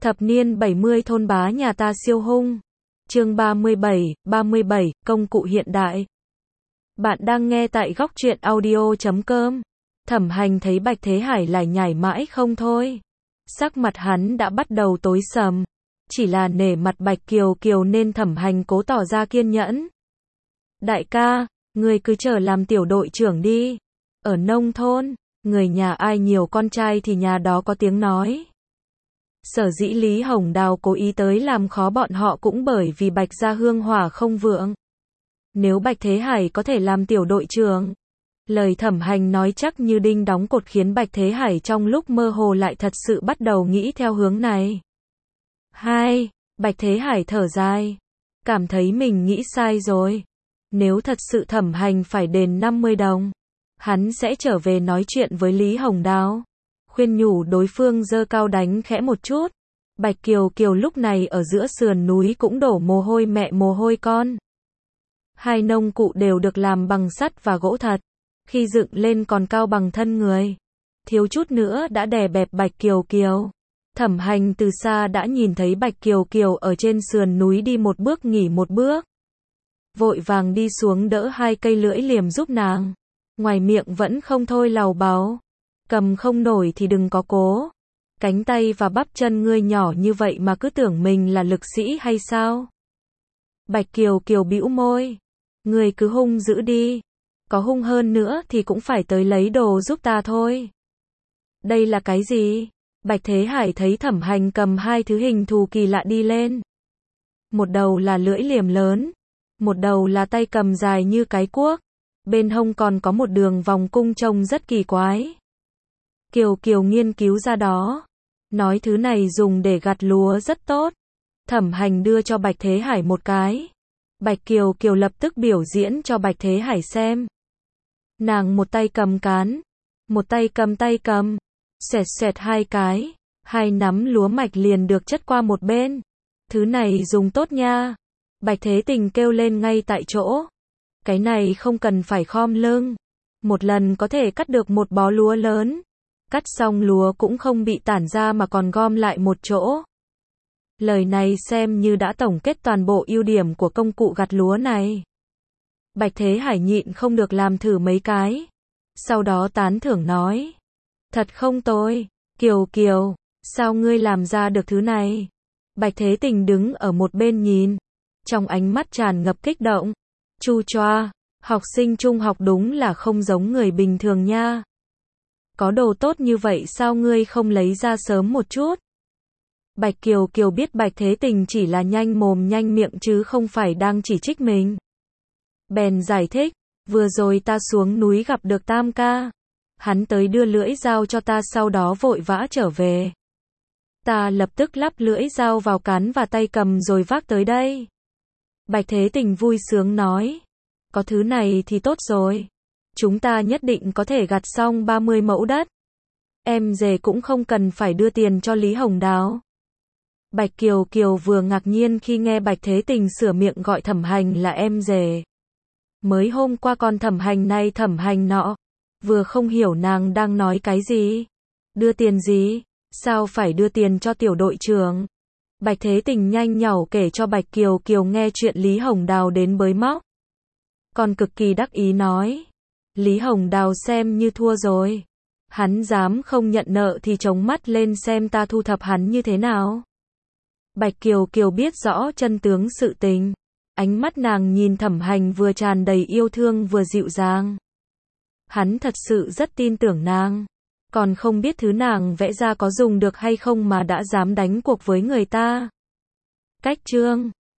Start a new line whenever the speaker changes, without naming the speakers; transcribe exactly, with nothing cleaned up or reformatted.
Thập niên bảy mươi thôn bá nhà ta siêu hung. Chương ba mươi bảy, ba mươi bảy, công cụ hiện đại. Bạn đang nghe tại góc truyện audio chấm com. Thẩm Hành thấy Bạch Thế Hải lải nhải mãi không thôi. Sắc mặt hắn đã bắt đầu tối sầm. Chỉ là nể mặt Bạch Kiều Kiều nên Thẩm Hành cố tỏ ra kiên nhẫn. Đại ca, người cứ chờ làm tiểu đội trưởng đi. Ở nông thôn, người nhà ai nhiều con trai thì nhà đó có tiếng nói. Sở dĩ Lý Hồng Đào cố ý tới làm khó bọn họ cũng bởi vì Bạch gia hương hỏa không vượng. Nếu Bạch Thế Hải có thể làm tiểu đội trưởng, lời Thẩm Hành nói chắc như đinh đóng cột khiến Bạch Thế Hải trong lúc mơ hồ lại thật sự bắt đầu nghĩ theo hướng này. Hai, Bạch Thế Hải thở dài, cảm thấy mình nghĩ sai rồi. Nếu thật sự Thẩm Hành phải đền năm mươi đồng, hắn sẽ trở về nói chuyện với Lý Hồng Đào, khuyên nhủ đối phương giơ cao đánh khẽ một chút. Bạch Kiều Kiều lúc này ở giữa sườn núi cũng đổ mồ hôi mẹ mồ hôi con. Hai nông cụ đều được làm bằng sắt và gỗ thật, khi dựng lên còn cao bằng thân người, thiếu chút nữa đã đè bẹp Bạch Kiều Kiều. Thẩm Hành từ xa đã nhìn thấy Bạch Kiều Kiều ở trên sườn núi đi một bước nghỉ một bước, vội vàng đi xuống đỡ hai cây lưỡi liềm giúp nàng, ngoài miệng vẫn không thôi lầu bầu. Cầm không nổi thì đừng có cố. Cánh tay và bắp chân ngươi nhỏ như vậy mà cứ tưởng mình là lực sĩ hay sao? Bạch Kiều Kiều bĩu môi. Ngươi cứ hung dữ đi. Có hung hơn nữa thì cũng phải tới lấy đồ giúp ta thôi. Đây là cái gì? Bạch Thế Hải thấy Thẩm Hành cầm hai thứ hình thù kỳ lạ đi lên. Một đầu là lưỡi liềm lớn, một đầu là tay cầm dài như cái cuốc, bên hông còn có một đường vòng cung trông rất kỳ quái. Kiều Kiều nghiên cứu ra đó, nói thứ này dùng để gặt lúa rất tốt. Thẩm Hành đưa cho Bạch Thế Hải một cái. Bạch Kiều Kiều lập tức biểu diễn cho Bạch Thế Hải xem. Nàng một tay cầm cán, một tay cầm tay cầm, xoẹt xoẹt hai cái, hai nắm lúa mạch liền được chất qua một bên. Thứ này dùng tốt nha. Bạch Thế Tình kêu lên ngay tại chỗ. Cái này không cần phải khom lưng, một lần có thể cắt được một bó lúa lớn. Cắt xong lúa cũng không bị tản ra mà còn gom lại một chỗ. Lời này xem như đã tổng kết toàn bộ ưu điểm của công cụ gặt lúa này. Bạch Thế Hải nhịn không được làm thử mấy cái. Sau đó tán thưởng nói. Thật không tồi, Kiều Kiều, sao ngươi làm ra được thứ này? Bạch Thế Tình đứng ở một bên nhìn, trong ánh mắt tràn ngập kích động. Chu choa, học sinh trung học đúng là không giống người bình thường nha. Có đồ tốt như vậy sao ngươi không lấy ra sớm một chút? Bạch Kiều Kiều biết Bạch Thế Tình chỉ là nhanh mồm nhanh miệng chứ không phải đang chỉ trích mình. Bèn giải thích, vừa rồi ta xuống núi gặp được Tam ca. Hắn tới đưa lưỡi dao cho ta sau đó vội vã trở về. Ta lập tức lắp lưỡi dao vào cán và tay cầm rồi vác tới đây. Bạch Thế Tình vui sướng nói, có thứ này thì tốt rồi. Chúng ta nhất định có thể gặt xong ba mươi mẫu đất. Em dề cũng không cần phải đưa tiền cho Lý Hồng Đào. Bạch Kiều Kiều vừa ngạc nhiên khi nghe Bạch Thế Tình sửa miệng gọi Thẩm Hành là em dề. Mới hôm qua còn Thẩm Hành nay Thẩm Hành nọ. Vừa không hiểu nàng đang nói cái gì. Đưa tiền gì? Sao phải đưa tiền cho tiểu đội trưởng? Bạch Thế Tình nhanh nhảu kể cho Bạch Kiều Kiều nghe chuyện Lý Hồng Đào đến bới móc. Còn cực kỳ đắc ý nói. Lý Hồng Đào xem như thua rồi. Hắn dám không nhận nợ thì chống mắt lên xem ta thu thập hắn như thế nào. Bạch Kiều Kiều biết rõ chân tướng sự tình. Ánh mắt nàng nhìn Thẩm Hành vừa tràn đầy yêu thương vừa dịu dàng. Hắn thật sự rất tin tưởng nàng. Còn không biết thứ nàng vẽ ra có dùng được hay không mà đã dám đánh cuộc với người ta. Cách chương